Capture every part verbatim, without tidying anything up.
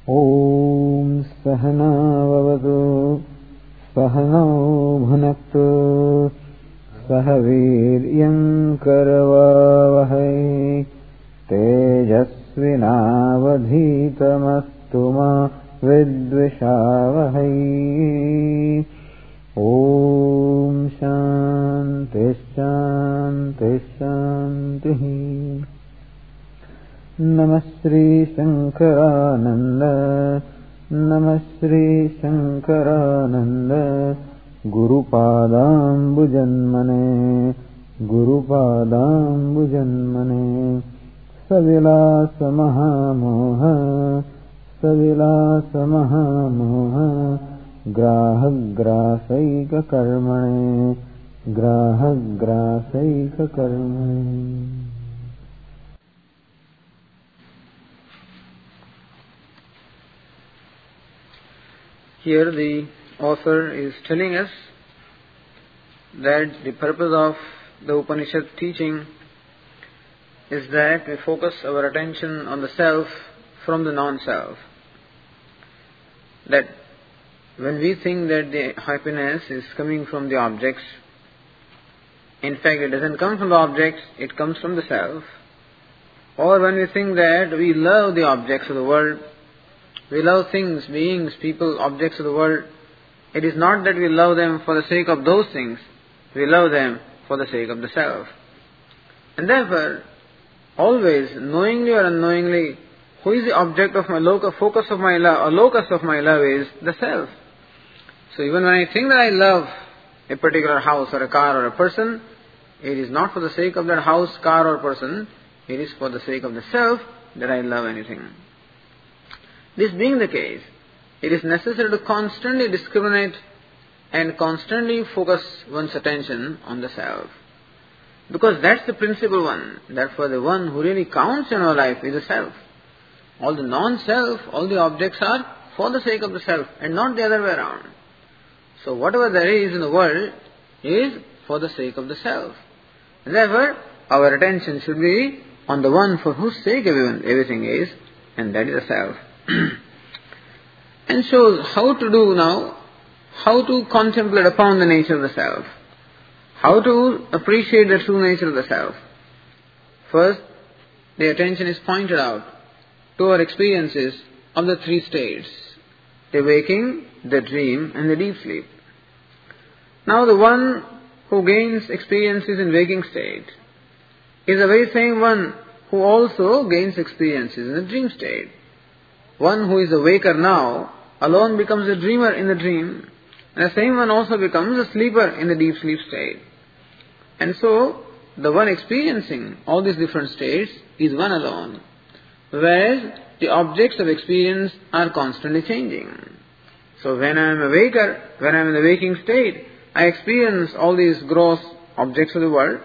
Om Sahana Vavatu Sahano Bhunaktu Sahaviryam Karavavahai Tejasvinavadhitamastu ma Vidvishavahai. Om Shanti Shanti Shanti. Namastri Shankarananda Namastri Shankarananda Guru Padam Bhujanmane Guru Padam Bhujanmane Savilasa Mahamoha Savilasa Mahamoha Graha Grasaika Karmane Graha Grasaika Karmane. Here the author is telling us that the purpose of the Upanishad teaching is that we focus our attention on the self from the non-self. That when we think that the happiness is coming from the objects, in fact it doesn't come from the objects, it comes from the self. Or when we think that we love the objects of the world, we love things, beings, people, objects of the world, it is not that we love them for the sake of those things, we love them for the sake of the self. And therefore, always, knowingly or unknowingly, who is the object of my locus, focus of my love, or locus of my love is the self. So even when I think that I love a particular house or a car or a person, it is not for the sake of that house, car or person, it is for the sake of the self that I love anything. This being the case, it is necessary to constantly discriminate and constantly focus one's attention on the self. Because that's the principal one. Therefore, the one who really counts in our life is the self. All the non-self, all the objects are for the sake of the self and not the other way around. So whatever there is in the world is for the sake of the self. And therefore, our attention should be on the one for whose sake everyone, everything is, and that is the self. And shows how to do now, how to contemplate upon the nature of the self, how to appreciate the true nature of the self. First, the attention is pointed out to our experiences of the three states, the waking, the dream, and the deep sleep. Now the one who gains experiences in waking state is the very same one who also gains experiences in the dream state. One who is a waker now alone becomes a dreamer in the dream, and the same one also becomes a sleeper in the deep sleep state. And so, the one experiencing all these different states is one alone, whereas the objects of experience are constantly changing. So when I am a waker, when I am in the waking state, I experience all these gross objects of the world,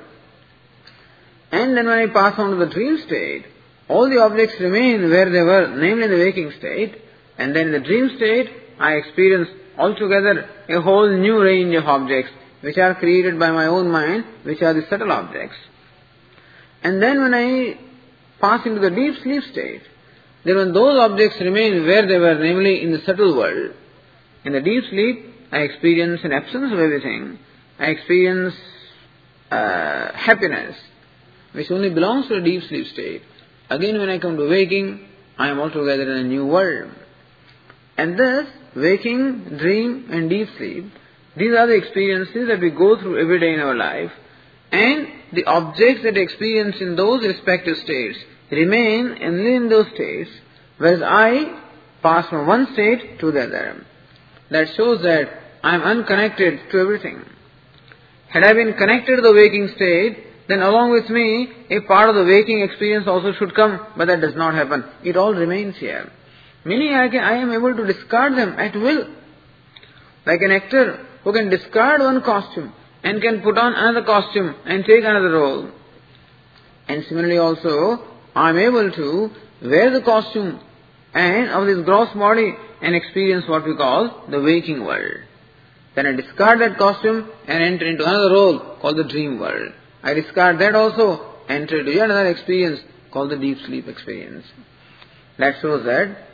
and then when I pass on to the dream state, all the objects remain where they were, namely in the waking state, and then in the dream state, I experience altogether a whole new range of objects which are created by my own mind, which are the subtle objects. And then when I pass into the deep sleep state, then when those objects remain where they were, namely in the subtle world, in the deep sleep, I experience an absence of everything. I experience uh, happiness, which only belongs to the deep sleep state. Again, when I come to waking, I am altogether in a new world. And thus, waking, dream, and deep sleep, these are the experiences that we go through every day in our life, and the objects that experience in those respective states remain only in those states, whereas I pass from one state to the other. That shows that I am unconnected to everything. Had I been connected to the waking state, then along with me, a part of the waking experience also should come, but that does not happen. It all remains here. Meaning I, can, I am able to discard them at will. Like an actor who can discard one costume and can put on another costume and take another role. And similarly also, I am able to wear the costume and of this gross body and experience what we call the waking world. Then I discard that costume and enter into another role called the dream world. I discard that also, enter into yet another experience called the deep sleep experience. That shows that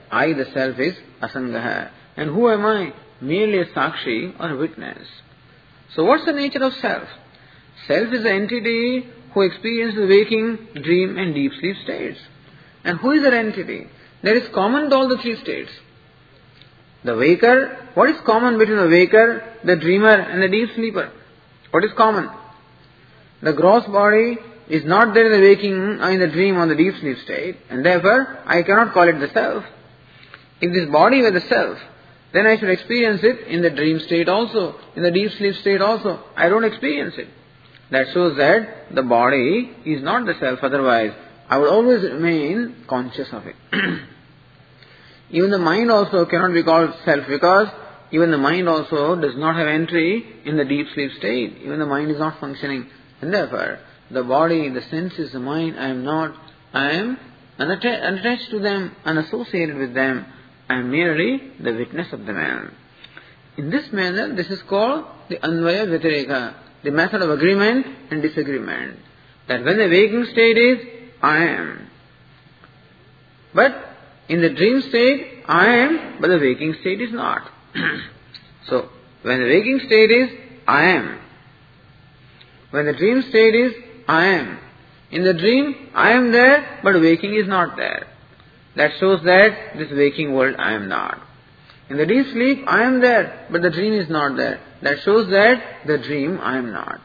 I, the self, is asangaha. And who am I? Merely a sakshi or a witness. So what's the nature of self? Self is the entity who experiences the waking, dream and deep sleep states. And who is that entity? That is common to all the three states. The waker, what is common between the waker, the dreamer and the deep sleeper? What is common? The gross body is not there in the waking, or in the dream or the deep sleep state, and therefore I cannot call it the self. If this body were the self, then I should experience it in the dream state also, in the deep sleep state also. I don't experience it. That shows that the body is not the self, otherwise I would always remain conscious of it. Even the mind also cannot be called self, because even the mind also does not have entry in the deep sleep state. Even the mind is not functioning. And therefore, the body, the senses, the mind, I am not, I am unatta- unattached to them, unassociated with them. I am merely the witness of the man. In this manner, this is called the Anvaya Vyatireka, the method of agreement and disagreement. That when the waking state is, I am. But in the dream state, I am, but the waking state is not. So, when the waking state is, I am. When the dream state is, I am. In the dream, I am there, but waking is not there. That shows that this waking world I am not. In the deep sleep, I am there, but the dream is not there. That shows that the dream I am not.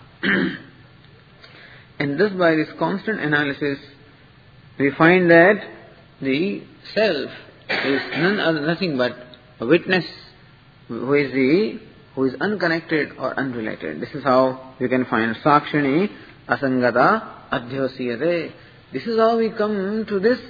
And thus by this constant analysis, we find that the self is none other, nothing but a witness who is the who is unconnected or unrelated. This is how we can find Sakshini Asangata Adhyasiyate. This is how we come to this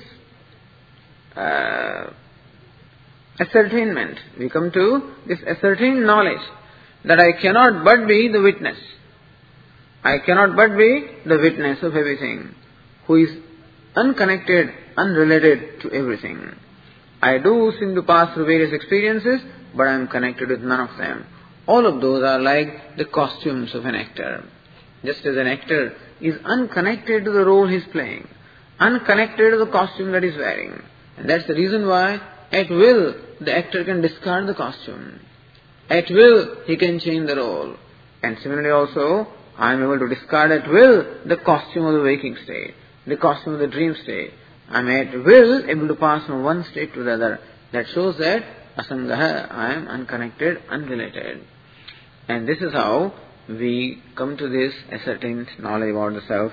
uh, ascertainment. We come to this ascertained knowledge that I cannot but be the witness. I cannot but be the witness of everything, who is unconnected, unrelated to everything. I do seem to pass through various experiences, but I am connected with none of them. All of those are like the costumes of an actor. Just as an actor is unconnected to the role he is playing, unconnected to the costume that he is wearing. And that's the reason why, at will, the actor can discard the costume. At will, he can change the role. And similarly also, I am able to discard at will the costume of the waking state, the costume of the dream state. I am at will able to pass from one state to the other. That shows that asangaha, I am unconnected, unrelated. And this is how we come to this ascertained knowledge about the self.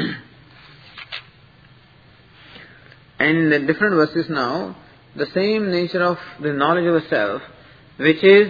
And in the different verses now, the same nature of the knowledge of the self, which is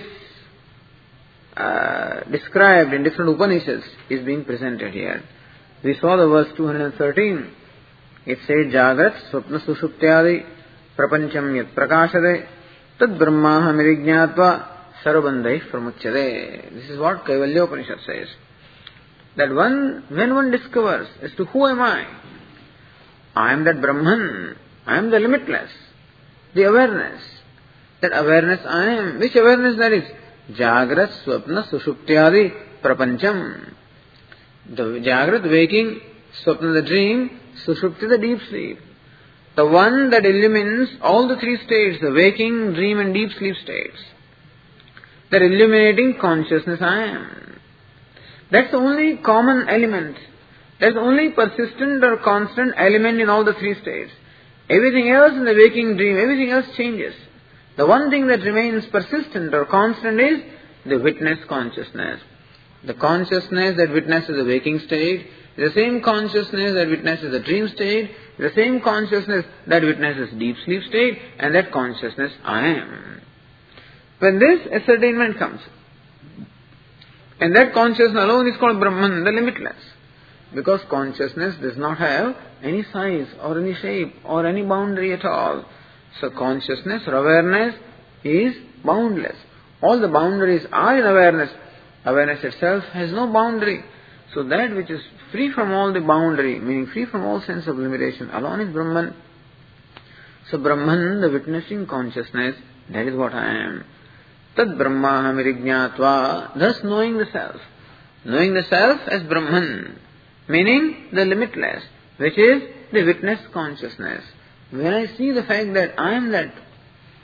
uh, described in different Upanishads, is being presented here. We saw the verse two hundred thirteen. It says, Jagrat Swapna Sushuptyadi Prapancham Yat Prakashade Tad Brahmaha Mirignatva Sarvabandhai Pramuchyade. This is what Kaivalya Upanishad says. That one, when one discovers as to who am I, I am that Brahman, I am the limitless, the awareness. That awareness I am. Which awareness that is? Jagrat Swapna Sushuptyadi Prapancham. The Jagrat waking, Swapna the dream, Sushupti the deep sleep. The one that illumines all the three states, the waking, dream and deep sleep states. That illuminating consciousness I am. That's the only common element. That's the only persistent or constant element in all the three states. Everything else in the waking dream, everything else changes. The one thing that remains persistent or constant is the witness consciousness. The consciousness that witnesses the waking state, the same consciousness that witnesses the dream state, the same consciousness that witnesses deep sleep state, and that consciousness I am. When this ascertainment comes, and that consciousness alone is called Brahman, the limitless, because consciousness does not have any size or any shape or any boundary at all. So consciousness or awareness is boundless. All the boundaries are in awareness. Awareness itself has no boundary. So that which is free from all the boundary, meaning free from all sense of limitation, alone is Brahman. So Brahman, the witnessing consciousness, that is what I am. Tad Brahmaha Mirignatva, thus knowing the self. Knowing the self as Brahman, meaning the limitless, which is the witness consciousness. When I see the fact that I am that,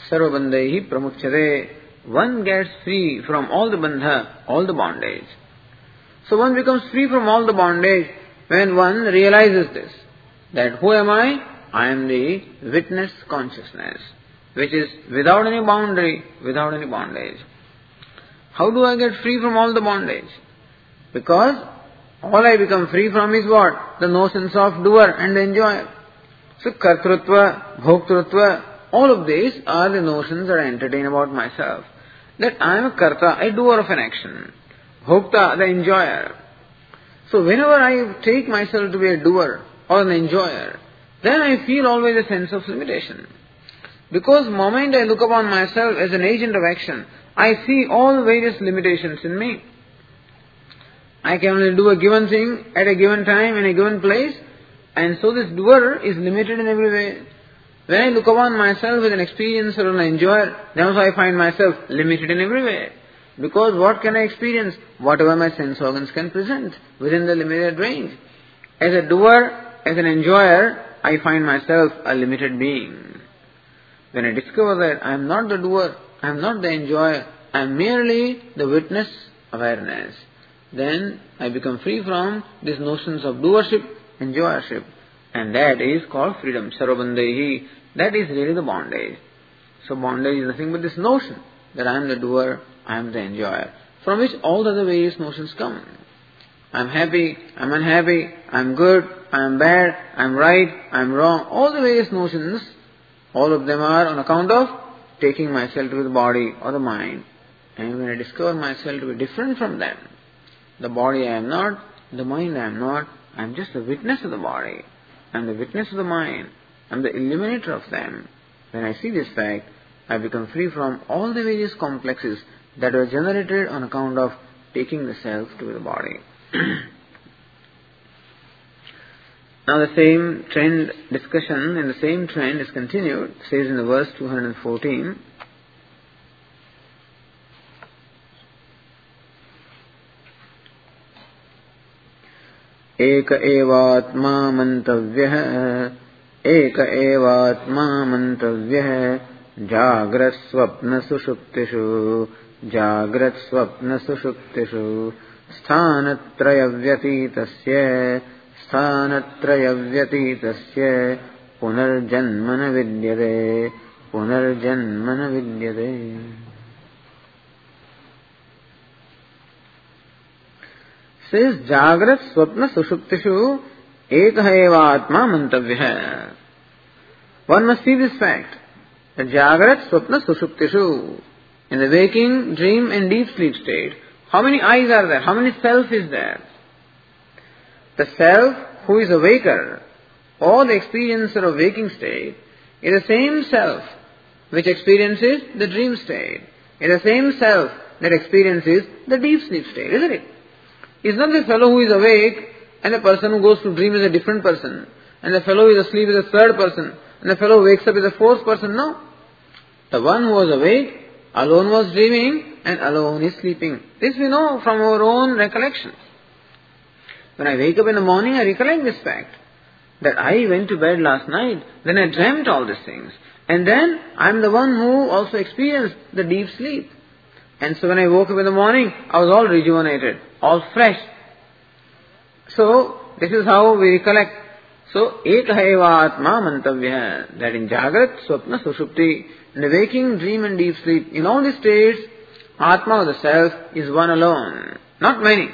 sarvabandhaihi pramuchyate. One gets free from all the bandha, all the bondage. So one becomes free from all the bondage when one realizes this, that who am I? I am the witness consciousness, which is without any boundary, without any bondage. How do I get free from all the bondage? Because all I become free from is what? The notions of doer and enjoyer. So kartrutva, bhoktrutva, all of these are the notions that I entertain about myself. That I am a karta, a doer of an action. Bhokta, the enjoyer. So whenever I take myself to be a doer or an enjoyer, then I feel always a sense of limitation. Because the moment I look upon myself as an agent of action, I see all various limitations in me. I can only do a given thing at a given time in a given place, and so this doer is limited in every way. When I look upon myself as an experiencer or an enjoyer, then also I find myself limited in every way. Because what can I experience? Whatever my sense organs can present within the limited range. As a doer, as an enjoyer, I find myself a limited being. When I discover that I am not the doer, I am not the enjoyer, I am merely the witness awareness, then I become free from these notions of doership, enjoyership. And that is called freedom. Sarvabandhaihi. That is really the bondage. So bondage is nothing but this notion that I am the doer, I am the enjoyer, from which all the other various notions come. I am happy, I am unhappy, I am good, I am bad, I am right, I am wrong. All the various notions, all of them are on account of taking myself to the body or the mind. And when I discover myself to be different from them, the body I am not, the mind I am not, I am just a witness of the body. I am the witness of the mind. I am the illuminator of them. When I see this fact, I become free from all the various complexes that were generated on account of taking the self to the body. Now the same trend discussion and the same trend is continued, says in the verse two hundred fourteen. एक एवात्मा मंतव्यः एक एवात्मा मंतव्यः जाग्रत् स्वप्न सुषुप्तिषु जाग्रत् स्वप्न सुषुप्तिषु स्थानत्रय व्यतीतस्य स्थानत्रय व्यतीतस्य पुनर्जन्म न विद्यते पुनर्जन्म न विद्यते. Says Jagrat Swapna Sushuptishu Ekah eva Atma Mantavyah. One must see this fact that Jagrat Swapna Sushuptishu, in the waking, dream and deep sleep state, how many eyes are there? How many self is there? The self who is a waker or the experiencer of waking state is the same self which experiences the dream state. It is the same self that experiences the deep sleep state, isn't it? It's not the fellow who is awake and the person who goes to dream is a different person, and the fellow who is asleep is a third person, and the fellow who wakes up is a fourth person. No. The one who was awake alone was dreaming and alone is sleeping. This we know from our own recollection. When I wake up in the morning, I recollect this fact that I went to bed last night, then I dreamt all these things, and then I am the one who also experienced the deep sleep. And so when I woke up in the morning, I was all rejuvenated, all fresh. So, this is how we recollect. So, ekah eva atma mantavyah, that in Jagrat, Swapna, Sushupti, in the waking, dream and deep sleep, in all these states, Atma, the self, is one alone, not many.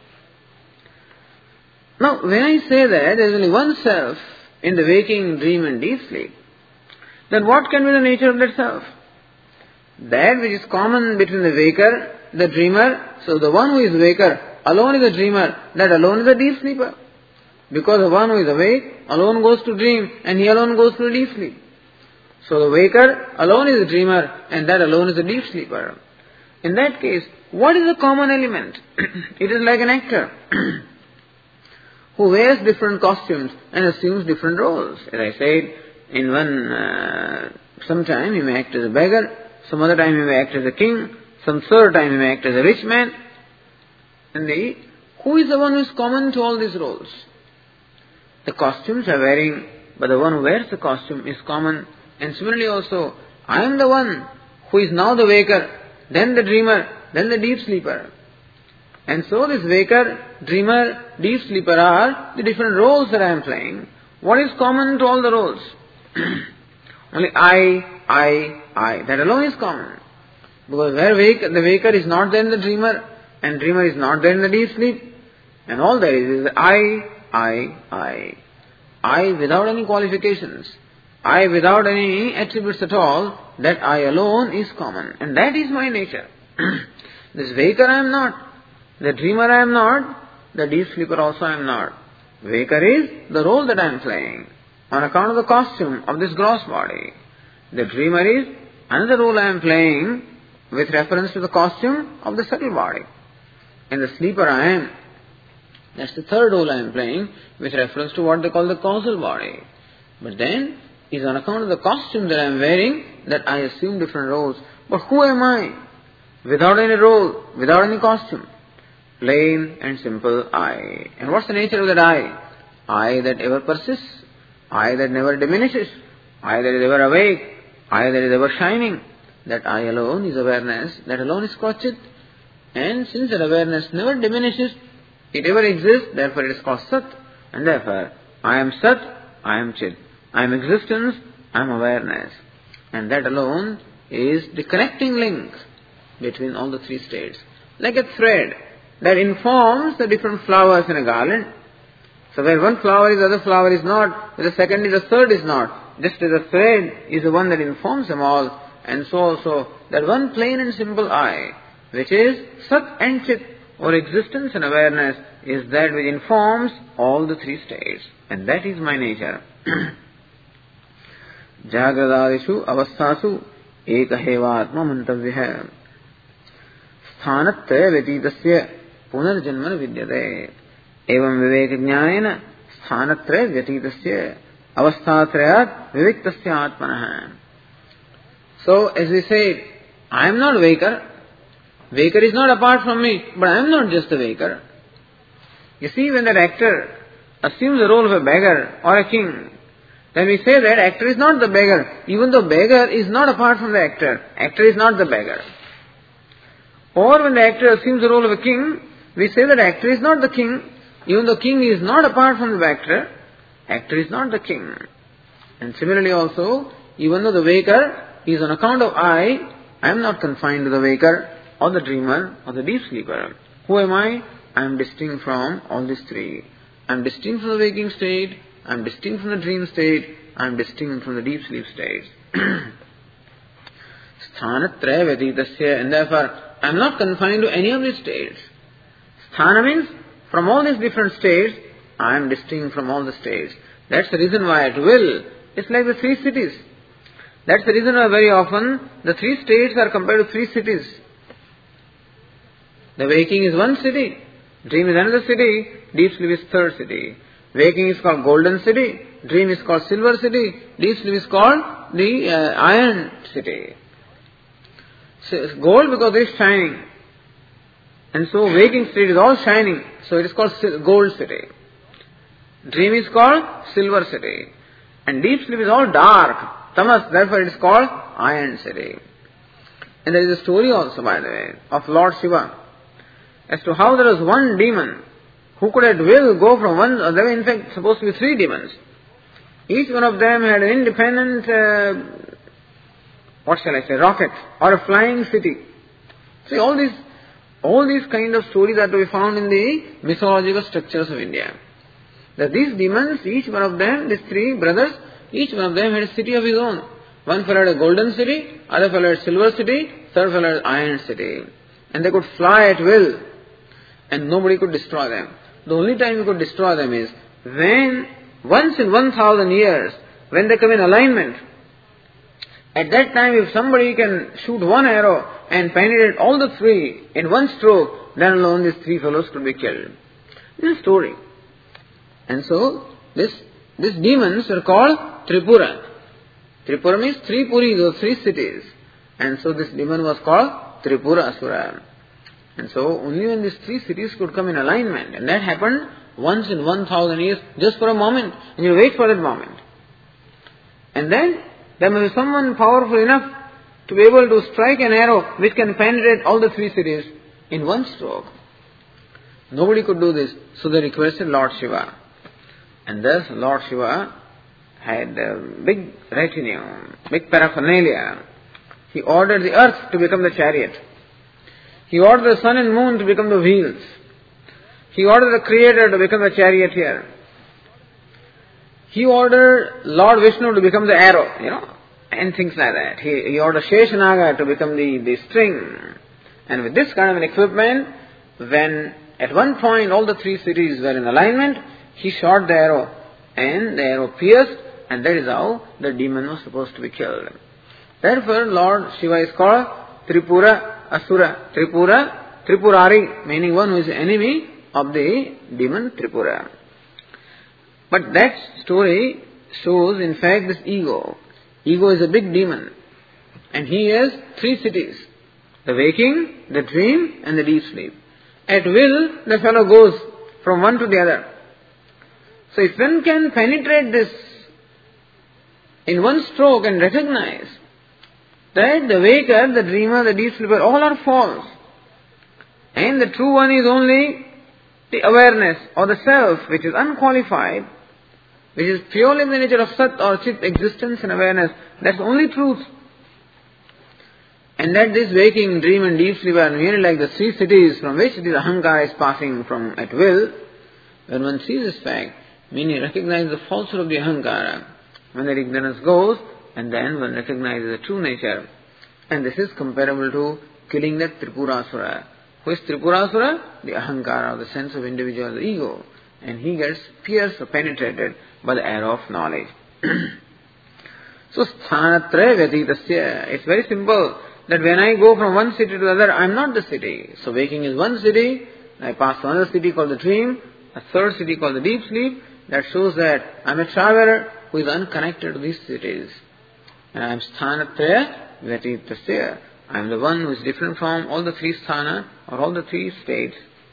Now, when I say that there is only one self in the waking, dream and deep sleep, then what can be the nature of that self? That which is common between the waker, the dreamer. So the one who is waker alone is a dreamer, that alone is a deep sleeper. Because the one who is awake alone goes to dream and he alone goes to deep sleep. So the waker alone is a dreamer and that alone is a deep sleeper. In that case, what is the common element? It is like an actor who wears different costumes and assumes different roles. As I said, in one, uh, sometime he may act as a beggar, some other time he may act as a king, some third time he may act as a rich man. And the, who is the one who is common to all these roles? The costumes are varying, but the one who wears the costume is common. And similarly also, I am the one who is now the waker, then the dreamer, then the deep sleeper. And so this waker, dreamer, deep sleeper are the different roles that I am playing. What is common to all the roles? Only I, I, I. That alone is common. Because where wake, the waker is not there in the dreamer, and dreamer is not there in the deep sleep, and all there is is I, I, I. I without any qualifications. I without any attributes at all. That I alone is common. And that is my nature. This waker I am not. The dreamer I am not. The deep sleeper also I am not. Waker is the role that I am playing on account of the costume of this gross body. The dreamer is another role I am playing with reference to the costume of the subtle body. And the sleeper I am, that's the third role I am playing with reference to what they call the causal body. But then, it's on account of the costume that I am wearing that I assume different roles. But who am I? Without any role, without any costume. Plain and simple I. And what's the nature of that I? I that ever persists. I that never diminishes. I that is ever awake. I that is ever shining. That I alone is awareness. That alone is called Chit. And since that awareness never diminishes, it ever exists, therefore it is called Sat. And therefore, I am Sat, I am Chit. I am existence, I am awareness. And that alone is the connecting link between all the three states. Like a thread that informs the different flowers in a garland. So where one flower is, the other flower is not, where the second is, the third is not. Just as a thread is the one that informs them all, and so also that one plain and simple I, which is Sat and Chit, or existence and awareness, is that which informs all the three states. And that is my nature. Jagradadishu avastasu ekahevatma mantavyah sthanatra vyatitasya punarjanmana vidyate evam vivek jnanena sthanatra vyatitasya avastatrayat viviktasya atmanah. So, as we said, I am not waker. Waker is not apart from me, but I am not just a waker. You see, when that actor assumes the role of a beggar or a king, then we say that actor is not the beggar, even though beggar is not apart from the actor. Actor is not the beggar. Or when the actor assumes the role of a king, we say that actor is not the king, even though king is not apart from the actor. Actor is not the king. And similarly also, even though the waker is on account of I, I am not confined to the waker or the dreamer or the deep sleeper. Who am I? I am distinct from all these three. I am distinct from the waking state, I am distinct from the dream state, I am distinct from the deep sleep state. Sthanatraya vyatitasya, and therefore I am not confined to any of these states. Sthana means from all these different states, I am distinct from all the states. That's the reason why at will, it's like the three cities. That's the reason why very often the three states are compared to three cities. The waking is one city, dream is another city, deep sleep is third city. Waking is called golden city, dream is called silver city, deep sleep is called the uh, iron city. So it's gold because it is shining. And so waking state is all shining, so it is called gold city. Dream is called silver city. And deep sleep is all dark, tamas, therefore it is called iron city. And there is a story also, by the way, of Lord Shiva, as to how there was one demon who could at will go from one, there were in fact supposed to be three demons. Each one of them had an independent, uh, what shall I say, rocket or a flying city. See, all these, all these kind of stories are to be found in the mythological structures of India. That these demons, each one of them, these three brothers, each one of them had a city of his own. One fellow had a golden city, other fellow had a silver city, third fellow had an iron city. And they could fly at will, and nobody could destroy them. The only time you could destroy them is when, once in one thousand years, when they come in alignment. At that time, if somebody can shoot one arrow and penetrate all the three in one stroke, then alone these three fellows could be killed. This is a story. And so, this, these demons are called Tripura. Tripura means three puris, or three cities. And so this demon was called Tripura Asura. And so only when these three cities could come in alignment, and that happened once in one thousand years, just for a moment, and you wait for that moment. And then there must be someone powerful enough to be able to strike an arrow which can penetrate all the three cities in one stroke. Nobody could do this, so they requested Lord Shiva. And thus Lord Shiva had a big retinue, big paraphernalia. He ordered the earth to become the chariot. He ordered the sun and moon to become the wheels. He ordered the Creator to become the charioteer. He ordered Lord Vishnu to become the arrow, you know, and things like that. He, he ordered Sheshanaga to become the, the string. And with this kind of an equipment, when at one point all the three cities were in alignment, he shot the arrow, and the arrow pierced, and that is how the demon was supposed to be killed. Therefore, Lord Shiva is called Tripura Asura. Tripura, Tripurari, meaning one who is the enemy of the demon Tripura. But that story shows, in fact, this ego. Ego is a big demon. And he has three cities. The waking, the dream, and the deep sleep. At will, the fellow goes from one to the other. So if one can penetrate this in one stroke and recognize that the waker, the dreamer, the deep sleeper, all are false. And the true one is only the awareness or the self which is unqualified, which is purely in the nature of Sat or Chit, existence and awareness. That's the only truth. And that this waking, dream and deep sleep are merely like the three cities from which this Ahankara is passing from at will. When one sees this fact, meaning recognizes the falsehood of the Ahankara, when that ignorance goes, and then one recognizes the true nature. And this is comparable to killing that Tripurasura. Who is Tripurasura? The Ahankara, the sense of individual, the ego. And he gets pierced or penetrated by the arrow of knowledge. So, Sthanatraya Vyatitasya. It's very simple that when I go from one city to the other, I am not the city. So, waking is one city, I pass to another city called the dream, a third city called the deep sleep. That shows that I am a traveler who is unconnected to these cities. And I am Sthanatraya Vyatitasya. I am the one who is different from all the three sthana or all the three states.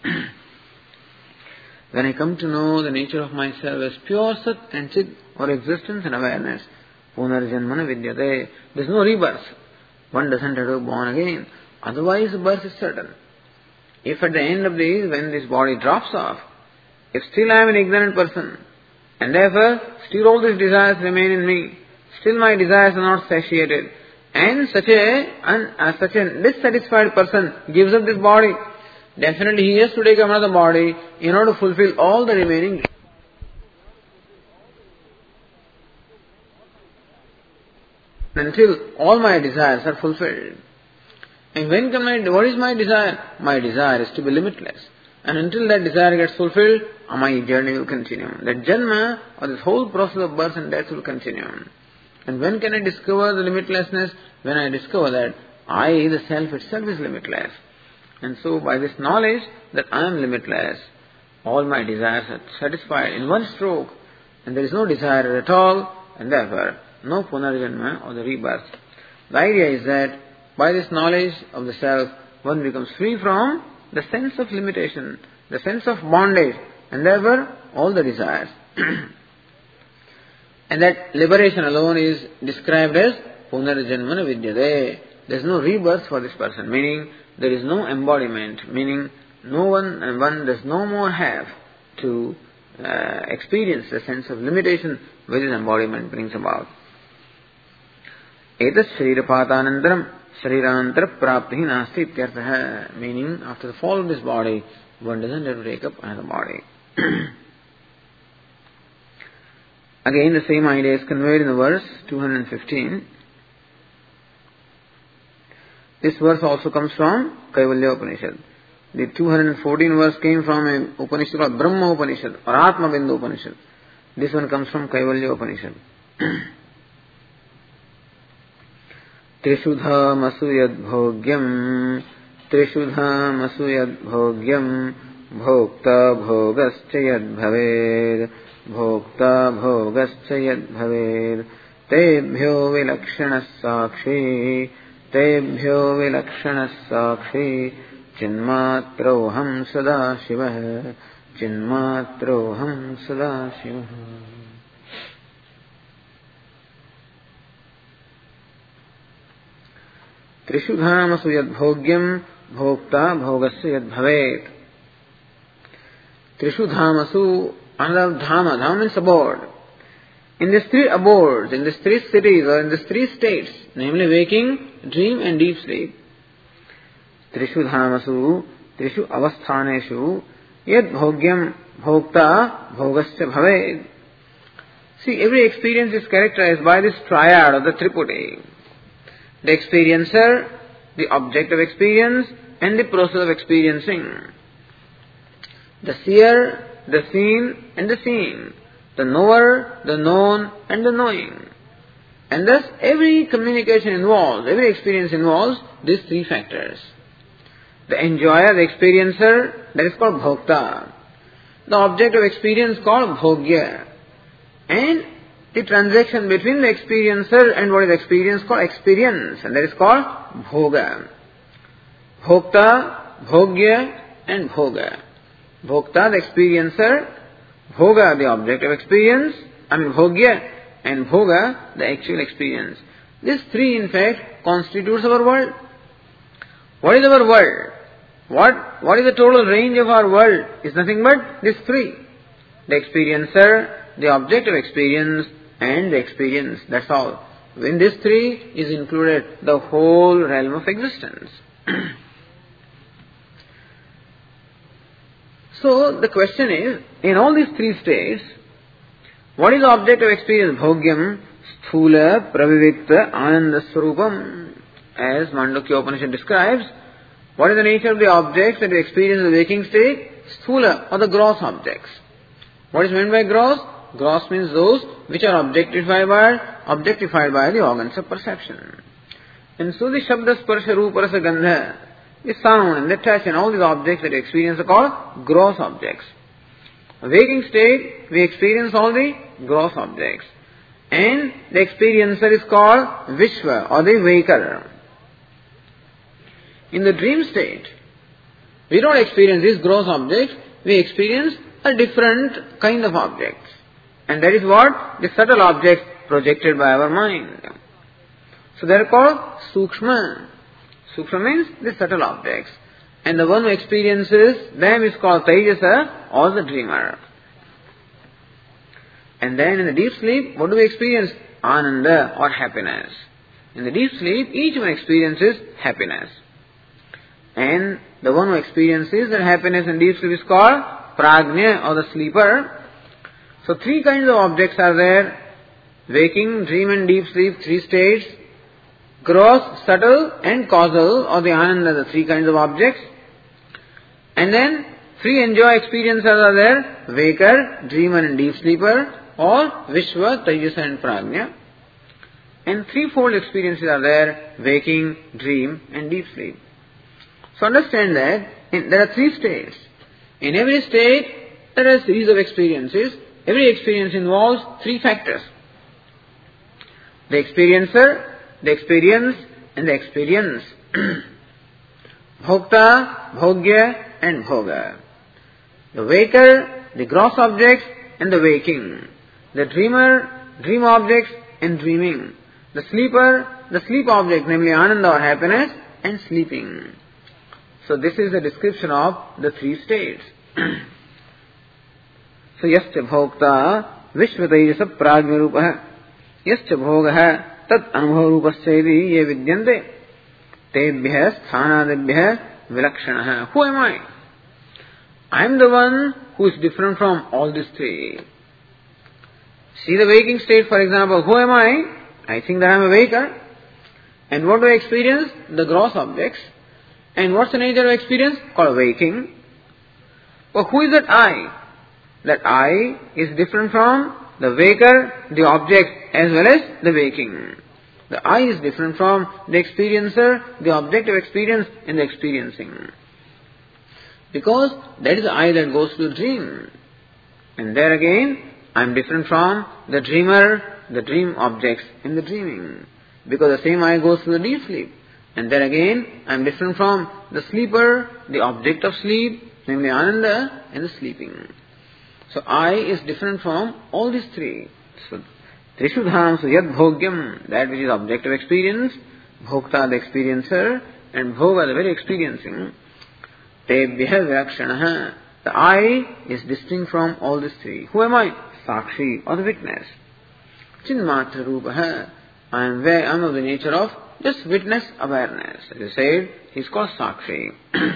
When I come to know the nature of myself as pure Sat and Chit or existence and awareness, Punarjanmana Vidyate, there is no rebirth. One doesn't have to be born again. Otherwise, birth is certain. If at the end of this, when this body drops off, if still I am an ignorant person, and therefore still all these desires remain in me, still my desires are not satiated, and such a, un, uh, such a dissatisfied person gives up this body, definitely he has to take another body in order to fulfill all the remaining. Until all my desires are fulfilled. And when can my, what is my desire? My desire is to be limitless. And until that desire gets fulfilled, my journey will continue. That janma, or this whole process of birth and death will continue. And when can I discover the limitlessness? When I discover that I, the self itself, is limitless. And so by this knowledge that I am limitless, all my desires are satisfied in one stroke, and there is no desire at all, and therefore no punarjanma or the rebirth. The idea is that by this knowledge of the self, one becomes free from the sense of limitation, the sense of bondage, and therefore all the desires. And that liberation alone is described as punarjanmana vidyate. There is no rebirth for this person, meaning there is no embodiment, meaning no one and one does no more have to uh, experience the sense of limitation which this embodiment brings about. Etas sharirapatanantaram sharirantara prapti nasti ityartha, meaning after the fall of this body, one doesn't have to take up another body. Again, the same idea is conveyed in the verse two hundred fifteen. This verse also comes from Kaivalya Upanishad. The two hundred fourteen verse came from an Upanishad called Brahma Upanishad or Atma Bindu Upanishad. This one comes from Kaivalya Upanishad. Trishudha masuyad bhogyam Trishudha masuyad bhogyam Bhokta bhogascha yad bhaved Bhokta bhogascha yad bhaved Tebhyo vilakshanas sakshi Tebhyo vilakshanas sakshi Chinmatroham sada shivah Chinmatroham sada shivah. Trishu dhamasu yad bhogyam bhokta bhogasya yad bhavet. Trishu dhamasu, another dhama, dhama means abode. In these three abodes, in these three cities or in these three states, namely waking, dream and deep sleep. Trishu dhamasu, trishu avasthaneshu, yad bhogyam bhokta bhogasya bhavet. See, every experience is characterized by this triad of the Tripudi. The experiencer, the object of experience, and the process of experiencing. The seer, the seen, and the seeing. The knower, the known, and the knowing. And thus, every communication involves, every experience involves these three factors. The enjoyer, the experiencer, that is called bhokta. The object of experience called bhogya. And the transaction between the experiencer and what is experienced called experience, and that is called bhoga. Bhokta, bhogya, and bhoga. Bhokta, the experiencer, bhoga, the object of experience, I mean bhogya, and bhoga, the actual experience. These three, in fact, constitutes our world. What is our world? What, what is the total range of our world? Is nothing but these three. The experiencer, the object of experience, and the experience. That's all. In these three is included the whole realm of existence. So the question is, in all these three states, what is the object of experience? Bhogyam, sthula, pravivikta, ananda swarupam. As Mandukya Upanishad describes, what is the nature of the objects that we experience in the waking state? Sthula, or the gross objects. What is meant by gross? Gross means those which are objectified by, objectified by the organs of perception. And so the Shabda, Sparsha, Rupa, Rasa, Gandha, the sound and the touch and all these objects that we experience are called gross objects. In waking state, we experience all the gross objects. And the experiencer is called Vishwa, or the waker. In the dream state, we don't experience these gross objects, we experience a different kind of objects. And that is what? The subtle objects projected by our mind. So they are called Sukshma. Sukshma means the subtle objects. And the one who experiences them is called Tejasa, or the dreamer. And then in the deep sleep, what do we experience? Ananda, or happiness. In the deep sleep, each one experiences happiness. And the one who experiences that happiness in deep sleep is called Prajna, or the sleeper. So three kinds of objects are there. Waking, dream and deep sleep, three states. Gross, subtle and causal, or the Ananda, the three kinds of objects. And then three enjoy experiences are there. Waker, dreamer and deep sleeper, or Vishwa, Tejasa and Prajna. And threefold experiences are there. Waking, dream and deep sleep. So understand that in, there are three states. In every state, there are a series of experiences. Every experience involves three factors. The experiencer, the experience, and the experience. Bhokta, Bhogya, and Bhoga. The waker, the gross objects, and the waking. The dreamer, dream objects, and dreaming. The sleeper, the sleep object, namely Ananda or happiness, and sleeping. So this is a description of the three states. So yascha bhokta vishvatayasa prajna rupaha yascha bhogaha tat anubhava rupasya ye vidyante tebhyah sthanadibhyah vilakshanaha. Who am I? I am the one who is different from all these three. See the waking state, for example. Who am I? I think that I am a waker. And what do I experience? The gross objects. And what's the nature of experience? Called waking. Well, who is that I? That I is different from the waker, the object, as well as the waking. The I is different from the experiencer, the object of experience, and the experiencing. Because that is the I that goes to the dream. And there again, I am different from the dreamer, the dream objects, and the dreaming. Because the same I goes to the deep sleep. And there again, I am different from the sleeper, the object of sleep, namely Ananda, and the sleeping. So I is different from all these three. So Trishu Dhamsu Yad Bhogyam, that which is object of experience. Bhokta the experiencer and Bhoga the very experiencing. Tebhya Vyakshanaha. The I is distinct from all these three. Who am I? Sakshi, or the witness. Chinmatra Rupaha. I am where I am of the nature of just witness awareness. As you said, he is called Sakshi.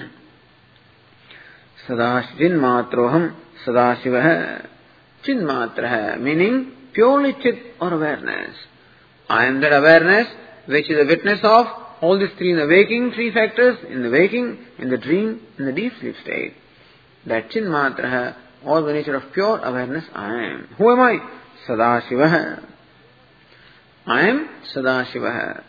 Sadash Chinmatroham Sadashivaha. Chinmatraha, meaning purely chit or awareness. I am that awareness which is a witness of all these three in the waking, three factors, in the waking, in the dream, in the deep sleep state. That Chinmatraha, all the nature of pure awareness I am. Who am I? Sadashivaha. I am Sadashivaha.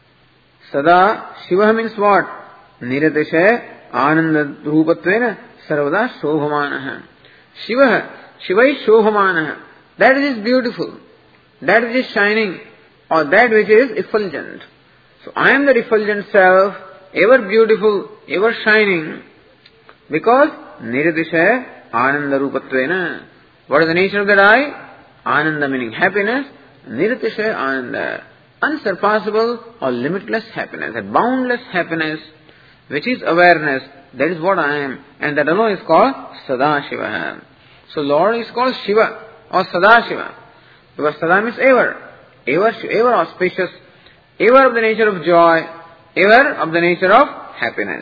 Sada Shiva means what? Niratishaya Ananda Rupatvena Sarvada Shobhamanaha. Shiva, Shiva is Shobhamanaha. That which is beautiful, that which is shining, or that which is effulgent. So I am the effulgent self, ever beautiful, ever shining, because Niratishaya Ananda Rupatvena. What is the nature of that I? Ananda meaning happiness, Niratishaya Ananda, unsurpassable or limitless happiness, that boundless happiness, which is awareness. That is what I am, and that alone is called Sadashiva. So Lord is called Shiva or Sadashiva, because Sada means ever, ever, ever auspicious, ever of the nature of joy, ever of the nature of happiness,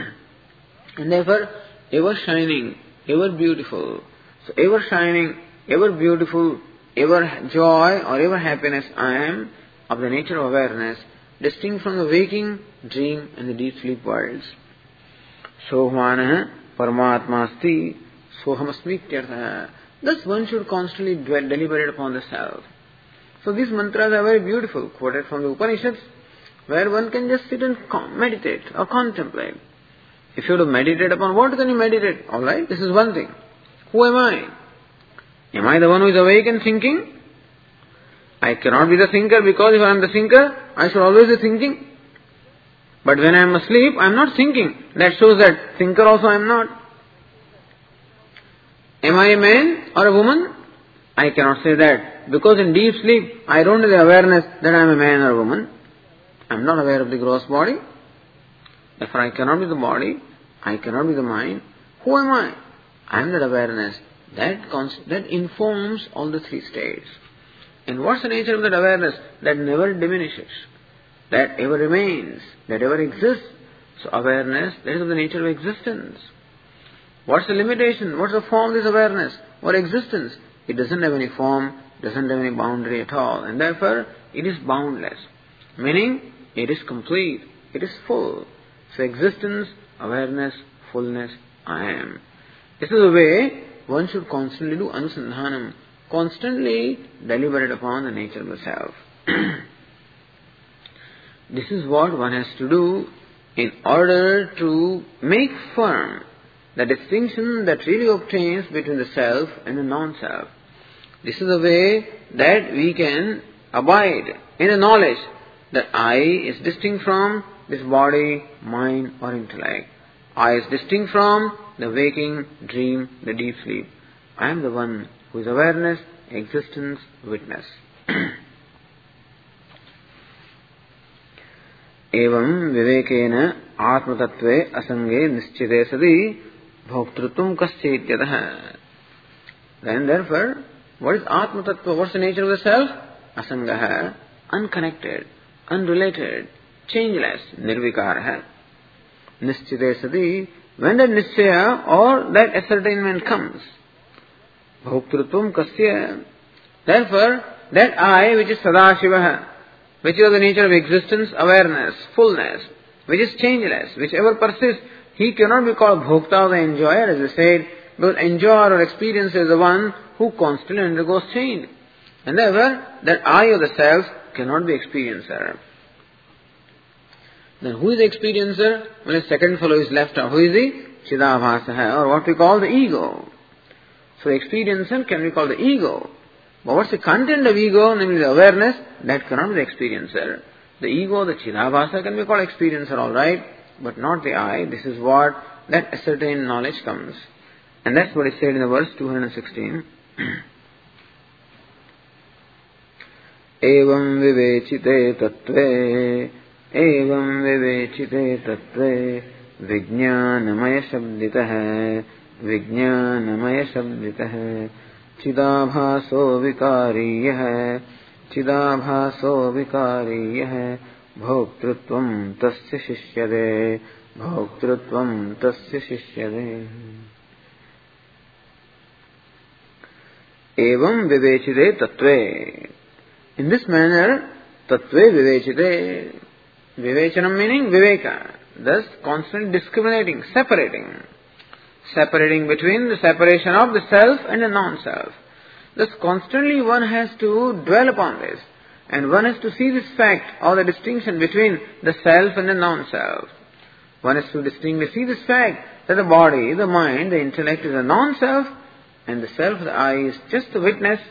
and therefore ever shining, ever beautiful. So ever shining, ever beautiful, ever joy or ever happiness I am, of the nature of awareness, distinct from the waking, dream and the deep sleep worlds. Sohmanaha Paramatmasti Sohamasmityartha. Thus one should constantly dwell, deliberate upon the self. So these mantras are very beautiful, quoted from the Upanishads, where one can just sit and meditate or contemplate. If you have to meditate upon what can you meditate? Alright, this is one thing. Who am I? Am I the one who is awake and thinking? I cannot be the thinker, because if I am the thinker, I should always be thinking. But when I am asleep, I am not thinking. That shows that thinker also I am not. Am I a man or a woman? I cannot say that, because in deep sleep, I don't have the awareness that I am a man or a woman. I am not aware of the gross body. Therefore I cannot be the body, I cannot be the mind. Who am I? I am that awareness that const- that informs all the three states. And what's the nature of that awareness? That never diminishes, that ever remains, that ever exists. So awareness, that is of the nature of existence. What's the limitation? What's the form of this awareness or existence? It doesn't have any form, doesn't have any boundary at all, and therefore it is boundless. Meaning, it is complete, it is full. So existence, awareness, fullness, I am. This is the way one should constantly do anusandhanam, constantly deliberate upon the nature of the self. This is what one has to do in order to make firm the distinction that really obtains between the self and the non-self. This is the way that we can abide in the knowledge that I is distinct from this body, mind or intellect. I is distinct from the waking, dream, the deep sleep. I am the one who is awareness, existence, witness. Evam vivekena atmatattve asange nischite sadi bhoktrutvam kaschaityatah. Then therefore, what is atmatattva? What's the nature of the self? Asangaha, unconnected, unrelated, changeless, nirvikaraha. Nischite sadi, when that nischaya or that ascertainment comes, bhoktrutvam kasya, therefore that I which is Sadashivaha, which is of the nature of existence, awareness, fullness, which is changeless, which ever persists, he cannot be called bhokta or the enjoyer, as I said, because enjoyer or experiencer is the one who constantly undergoes change. And therefore, that I or the self cannot be experiencer. Then who is the experiencer? Well, the second fellow is left out. Who is he? Chidabhasaha, or what we call the ego. So the experiencer can be called the ego. But what's the content of ego, namely the awareness? That cannot be the experiencer. The ego, the Chidabhasa, can be called experiencer, alright, but not the I. This is what that ascertained knowledge comes. And that's what is said in the verse two hundred sixteen. Evam vivechite tattve एवं विवेचिते तत्त्वे विज्ञानमय शब्दितः विज्ञानमय शब्दितः चिदाभासो विकारीयः चिदाभासो विकारीयः भोक्तृत्वं तस्य शिष्यते भोक्तृत्वं तस्य शिष्यते। एवं विवेचिते तत्त्वे, in this manner tattve vivechite, vivechanam meaning viveka, thus constantly discriminating, separating, separating between the separation of the self and the non-self. Thus constantly one has to dwell upon this, and one has to see this fact of the distinction between the self and the non-self. One has to distinctly see this fact that the body, the mind, the intellect is a non-self, and the self, the I, is just the witness.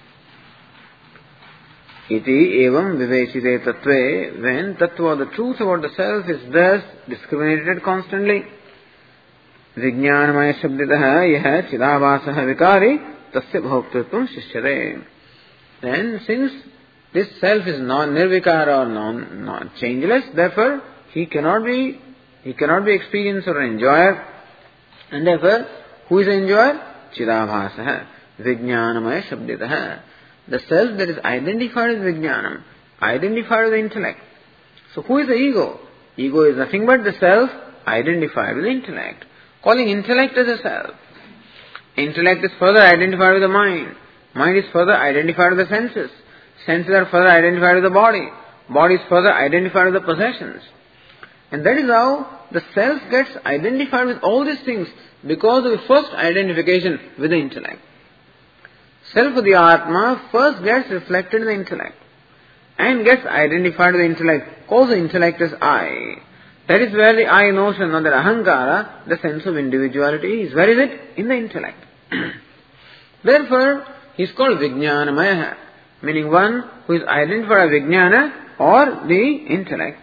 Iti evam vivechite tattve, when tattva, the truth about the self, is thus discriminated constantly. Vijnanamaya shabditaha yaha chidavasaha vikari tasya bhoktritvam shishyate. Then since this self is non-nirvikara or non, non changeless, therefore he cannot be he cannot be experiencer or enjoyer, and therefore who is the enjoyer? Chidabhasaha, Vijnanamaya Shabditaha. The self that is identified as Vijnanam, identified with the intellect. So who is the ego? Ego is nothing but the self identified with the intellect. Calling intellect as a self. Intellect is further identified with the mind. Mind is further identified with the senses. Senses are further identified with the body. Body is further identified with the possessions. And that is how the self gets identified with all these things, because of the first identification with the intellect. Self of the Atma first gets reflected in the intellect and gets identified with the intellect, calls the intellect as I. That is where the I notion, or the ahankara, the sense of individuality, is. Where is it? In the intellect. Therefore, he is called Vijnanamaya, meaning one who is identified with Vijnana or the intellect,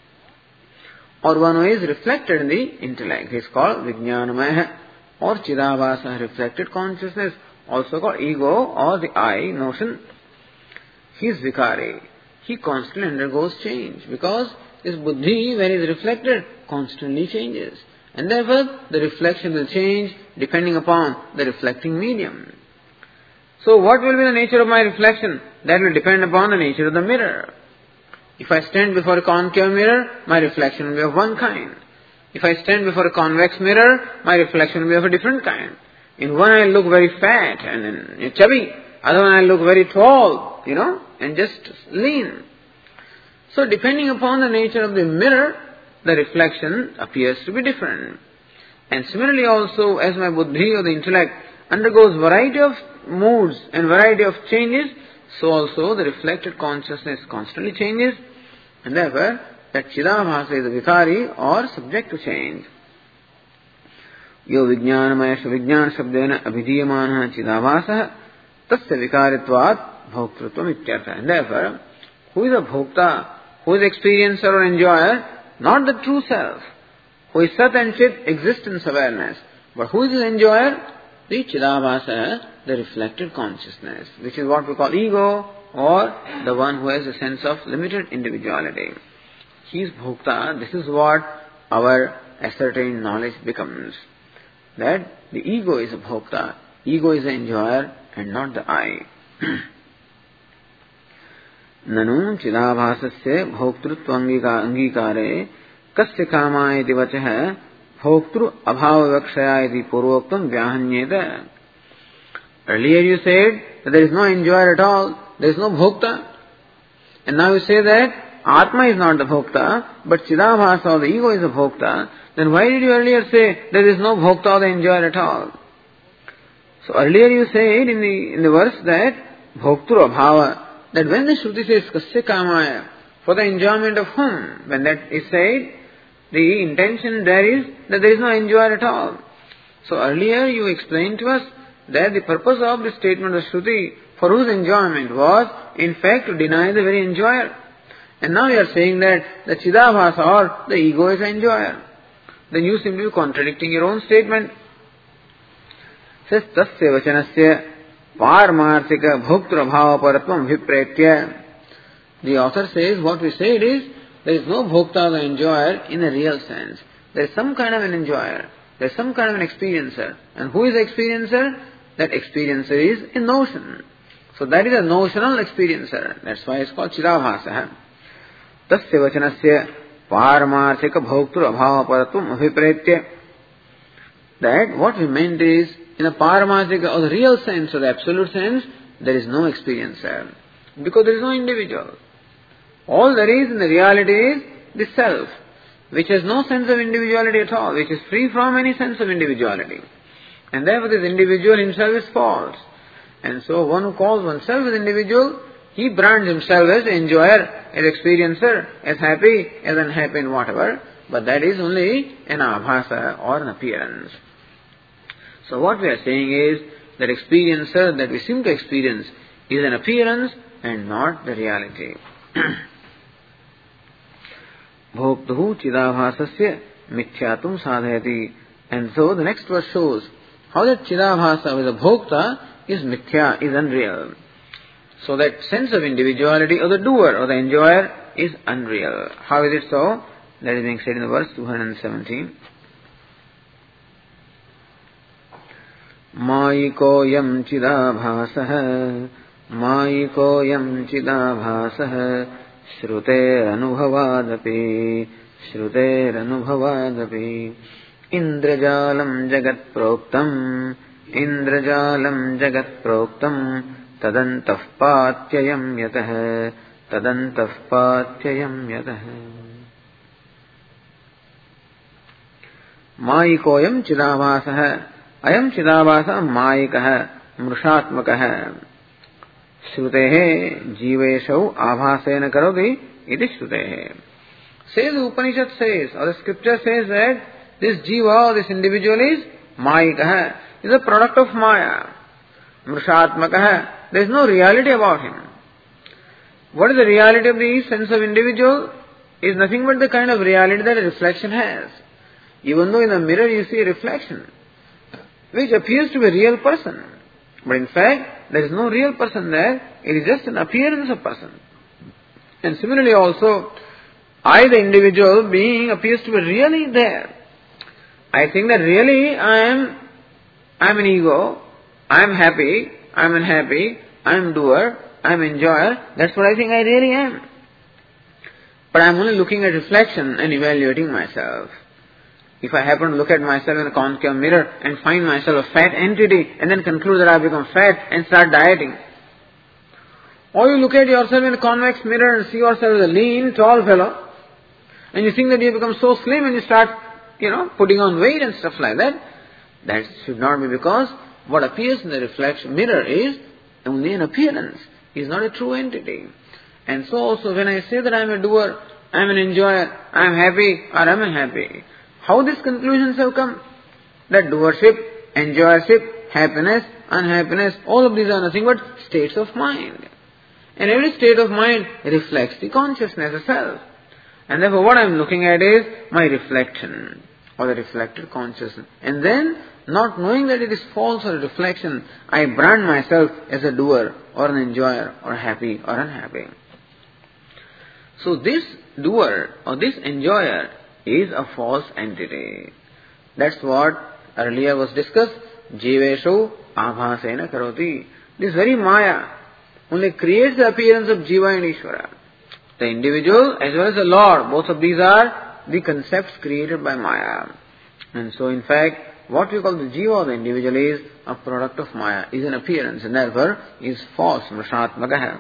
or one who is reflected in the intellect. He is called Vijnanamaya, or Chidabhasa, reflected consciousness, also called ego or the I notion. He is Vikari. He constantly undergoes change, because his buddhi, when it is reflected, constantly changes. And therefore, the reflection will change depending upon the reflecting medium. So what will be the nature of my reflection? That will depend upon the nature of the mirror. If I stand before a concave mirror, my reflection will be of one kind. If I stand before a convex mirror, my reflection will be of a different kind. In one I look very fat and chubby, other one I look very tall, you know, and just lean. So depending upon the nature of the mirror, the reflection appears to be different. And similarly also, as my buddhi or the intellect undergoes variety of moods and variety of changes, so also the reflected consciousness constantly changes, and therefore that Chidabhasa is a vikari or subject to change. Yo vijnanamaya vijnana shabdena abhidiyamana Chidabhasa tasya vikaritvat bhoktritvam ityartha. And therefore, who is a bhokta, who is experiencer or enjoyer? Not the true self, who is Sat and Chit, existence awareness, but who is the enjoyer? The Chidabhasa, the reflected consciousness, which is what we call ego, or the one who has a sense of limited individuality. He is bhokta. This is what our ascertained knowledge becomes. That the ego is a bhokta, ego is the enjoyer and not the I. Nanu Chidabhasasya bhoktritva angikare kasya kama iti vachah bhoktru abhava vakshaya iti purvoktam vyahanyeta. Earlier you said that there is no enjoyer at all, there is no bhokta. And now you say that Atma is not the bhokta, but Chidabhasa or the ego is the bhokta. Then why did you earlier say there is no bhokta or the enjoyer at all? So earlier you said in the in the verse that bhoktru abhava, that when the Shruti says kasya kamaya, for the enjoyment of whom, when that is said, the intention there is that there is no enjoyer at all. So earlier you explained to us that the purpose of the statement of Shruti, for whose enjoyment, was in fact to deny the very enjoyer. And now you are saying that the Chidabhasa or the ego is the enjoyer. Then you seem to be contradicting your own statement. Says tasya vachanasya parmarthika bhoktra bhava paratvam vipretya. The author says what we said is There is no bhokta or enjoyer in a real sense. There is some kind of an enjoyer. There is some kind of an experiencer. And who is the experiencer? That experiencer is a notion. So that is a notional experiencer. That's why it's called Chidabhasa. Tasya vachanasya paramarthika bhoktur abhava paratum abhipretya. That what we meant is, in a paramarthika or the real sense or the absolute sense, there is no experiencer. Because there is no individual. All there is in the reality is the self, which has no sense of individuality at all, which is free from any sense of individuality. And therefore this individual himself is false. And so one who calls oneself as individual, he brands himself as enjoyer, as experiencer, as happy, as unhappy and whatever. But that is only an abhasa or an appearance. So what we are saying is that experiencer that we seem to experience is an appearance and not the reality. Bhoktuhu chidabhasasya mithyatum sadhayati. And so the next verse shows how that chidabhasa with a bhokta is mithya, is unreal. So that sense of individuality of the doer or the enjoyer is unreal. How is it so? That is being said in the verse two hundred seventeen. Mayiko yam chidabhasah Mayiko yam chidabhasah Shruter anubhavadapi Shruter anubhavadapi Indrajalam jagat proktam Indrajalam jagat proktam Tadantah patyayam yatah Tadantah patyayam yatah Mayikoyam chidabhasah Ayam chidabhasa mayikah mrushatmakah Shrutehe jiveshau abhasena karoti iti shrutehe. Says the Upanishad says, or the scripture says that this jiva or this individual is mayikah, is a product of maya. Mrushatmakah, there is no reality about him. What is the reality of the sense of individual? Is nothing but the kind of reality that a reflection has. Even though in the mirror you see a reflection, which appears to be a real person. But in fact, there is no real person there. It is just an appearance of person. And similarly also, I, the individual being, appears to be really there. I think that really I am, I am an ego, I am happy, I am unhappy, I am doer, I am enjoyer. That's what I think I really am. But I am only looking at reflection and evaluating myself. If I happen to look at myself in a concave mirror and find myself a fat entity and then conclude that I have become fat and start dieting. Or you look at yourself in a convex mirror and see yourself as a lean, tall fellow and you think that you have become so slim and you start, you know, putting on weight and stuff like that. That should not be, because what appears in the reflection mirror is only an appearance, is not a true entity. And so also when I say that I am a doer, I am an enjoyer, I am happy or I am unhappy, how these conclusions have come? That doership, enjoyership, happiness, unhappiness, all of these are nothing but states of mind. And every state of mind reflects the consciousness itself. And therefore what I am looking at is my reflection, or the reflected consciousness. And then, not knowing that it is false or a reflection, I brand myself as a doer, or an enjoyer, or happy or unhappy. So this doer, or this enjoyer, is a false entity. That's what earlier was discussed. Jiveshu abhasena karoti. This very maya only creates the appearance of Jiva and Ishvara. The individual as well as the Lord, both of these are the concepts created by maya. And so in fact, what we call the Jiva or the individual is a product of maya, is an appearance, and therefore is false. Mrushatmakah.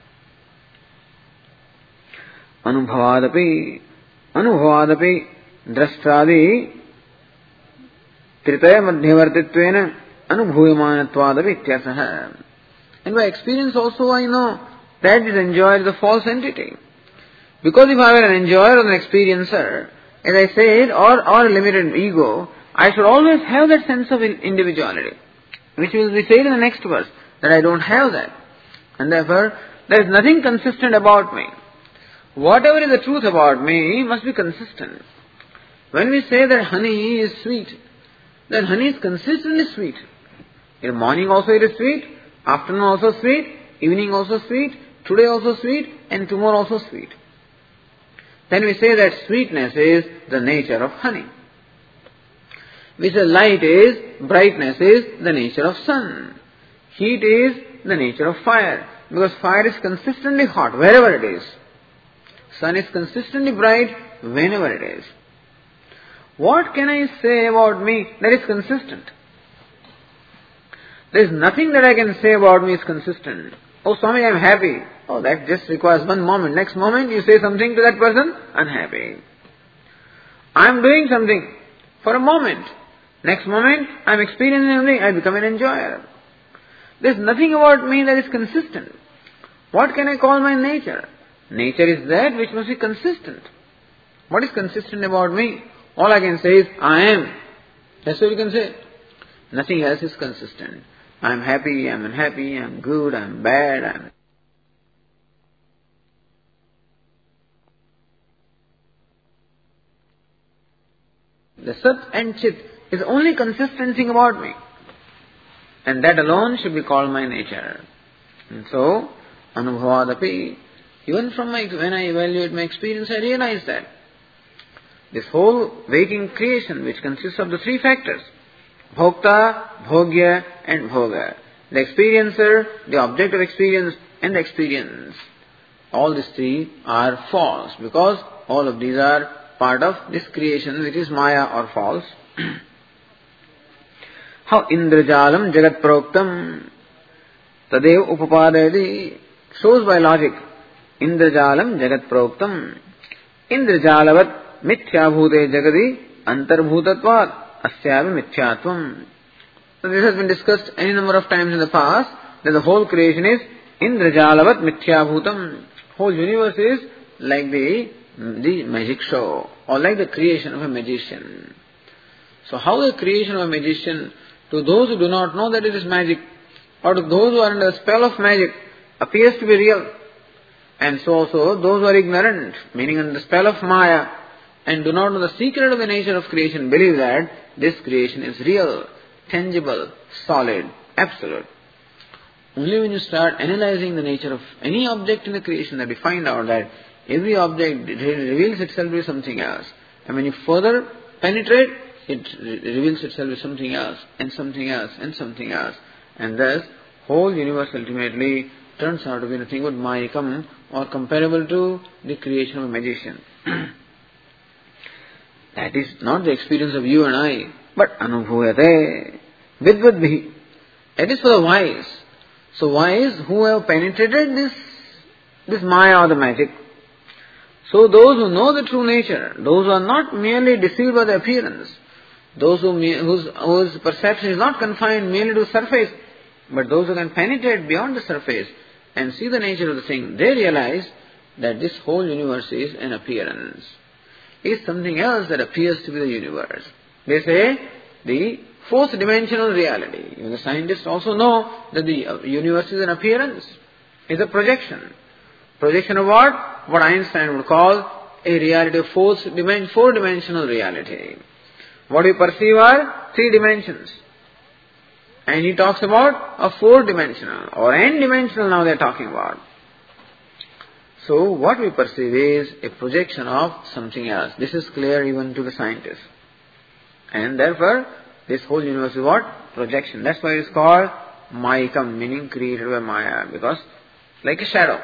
Anubhavadapi Anubhavadapi drashtradi tritaya madhyavartittvena anubhuyamanattvadapi ityartha. And by experience also I know that this enjoyer is a false entity. Because if I were an enjoyer or an experiencer, as I said, or, or a limited ego, I should always have that sense of individuality, which will be said in the next verse, that I don't have that. And therefore, there is nothing consistent about me. Whatever is the truth about me must be consistent. When we say that honey is sweet, then honey is consistently sweet. In the morning also it is sweet, afternoon also sweet, evening also sweet, today also sweet, and tomorrow also sweet. then we say that sweetness is the nature of honey. We say light is, brightness is the nature of sun. Heat is the nature of fire. Because fire is consistently hot wherever it is. Sun is consistently bright whenever it is. What can I say about me that is consistent? There is nothing that I can say about me is consistent. Oh Swami, I am happy. Oh, that just requires one moment. Next moment you say something to that person, unhappy. I am doing something for a moment. Next moment I am experiencing something, I become an enjoyer. There is nothing about me that is consistent. What can I call my nature? Nature is that which must be consistent. What is consistent about me? All I can say is, I am. That's what you can say. Nothing else is consistent. I am happy, I am unhappy, I am good, I am bad, I am... The Sat and Chit is the only consistent thing about me. And that alone should be called my nature. And so, Anubhavadapi, even from my, when I evaluate my experience, I realize that this whole waking creation, which consists of the three factors, Bhokta, Bhogya and Bhoga, the experiencer, the object of experience and the experience, all these three are false, because all of these are part of this creation which is Maya or false. How Indrajalam Jagat Proktam Tadev Upapadayati shows by logic. Indrajalam Jagat Proktam Indrajalavat Mithyabhute Jagadi Antarbhutatvat Asyavi Mithyatvam. So this has been discussed any number of times in the past, that the whole creation is Indrajalavat Mithyabhutam. Whole universe is like the, the magic show, or like the creation of a magician. So how the creation of a magician, to those who do not know that it is magic, or to those who are under the spell of magic, appears to be real. And so also those who are ignorant, meaning under the spell of Maya, and do not know the secret of the nature of creation, believe that this creation is real, tangible, solid, absolute. Only when you start analyzing the nature of any object in the creation that you find out that every object reveals itself to be something else. And when you further penetrate, it reveals itself to something else, and something else, and something else. And thus, whole universe ultimately turns out to be nothing but Mayikam, or comparable to the creation of a magician. That is not the experience of you and I, but Anubhuyate Vidvadbhi. That is for the wise. So wise who have penetrated this, this Maya or the magic. So those who know the true nature, those who are not merely deceived by the appearance, those who, whose, whose perception is not confined merely to the surface, but those who can penetrate beyond the surface and see the nature of the thing, they realize that this whole universe is an appearance. Is something else that appears to be the universe. They say the fourth dimensional reality. Even the scientists also know that the universe is an appearance, is a projection. Projection of what? What Einstein would call a reality of fourth dimension, four-dimensional reality. What we perceive are three dimensions. And he talks about a four-dimensional or n-dimensional now they are talking about. So what we perceive is a projection of something else. This is clear even to the scientists. And therefore, this whole universe is what? Projection. That's why it is called Mayikam, meaning created by Maya, because like a shadow.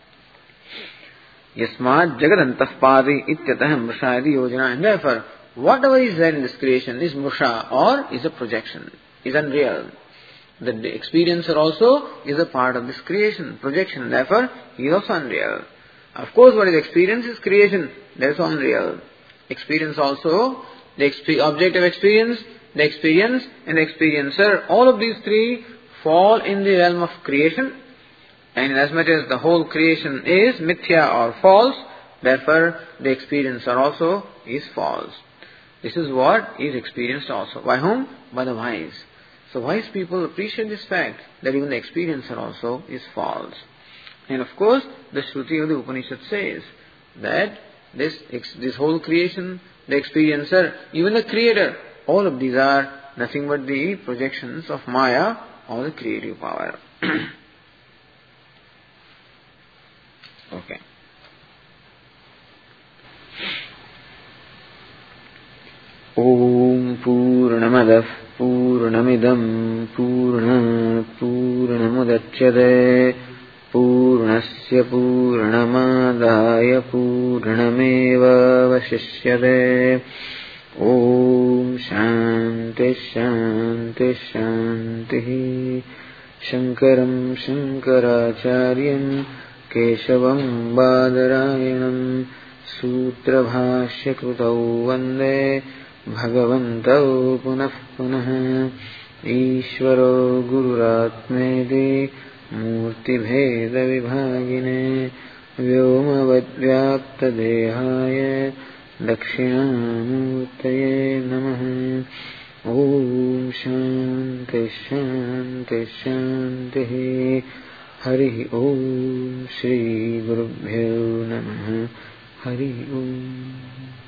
Yasmad Jagadantah Padi Ityatah Mrushayadi Yojana. And therefore, whatever is there in this creation is Mrusha, or is a projection, is unreal. The experiencer also is a part of this creation, projection. Therefore, he is also unreal. Of course, what is experience is creation. That is unreal. Experience also, the exp- object of experience, the experience and the experiencer, all of these three fall in the realm of creation. And as much as the whole creation is mithya or false, therefore the experiencer also is false. This is what is experienced also. By whom? By the wise. So wise people appreciate this fact that even the experiencer also is false. And of course, the Shruti of the Upanishad says that this this whole creation, the experiencer, even the creator, all of these are nothing but the projections of Maya or the creative power. Okay. पूर्णमदः पूर्णमिदं पूर्णात् पूर्णमुदच्यते पूर्णस्य पूर्णमादाय पूर्णमेवावशिष्यते। ॐ शान्ति शान्ति शान्तिः। शङ्करं शङ्कराचार्यं केशवं बादरायणं सूत्रभाष्यकृतौ वन्दे भगवन्तौ पुनः पुनः। ईश्वरो गुरुरात्मेति मूर्तिभेदविभागिने व्योमवद्व्याप्तदेहाय दक्षिणामूर्तये नमः। ॐ शान्ति शान्ति शान्तिः। हरिः ॐ श्रीगुरुभ्यो नमः। हरिः ॐ।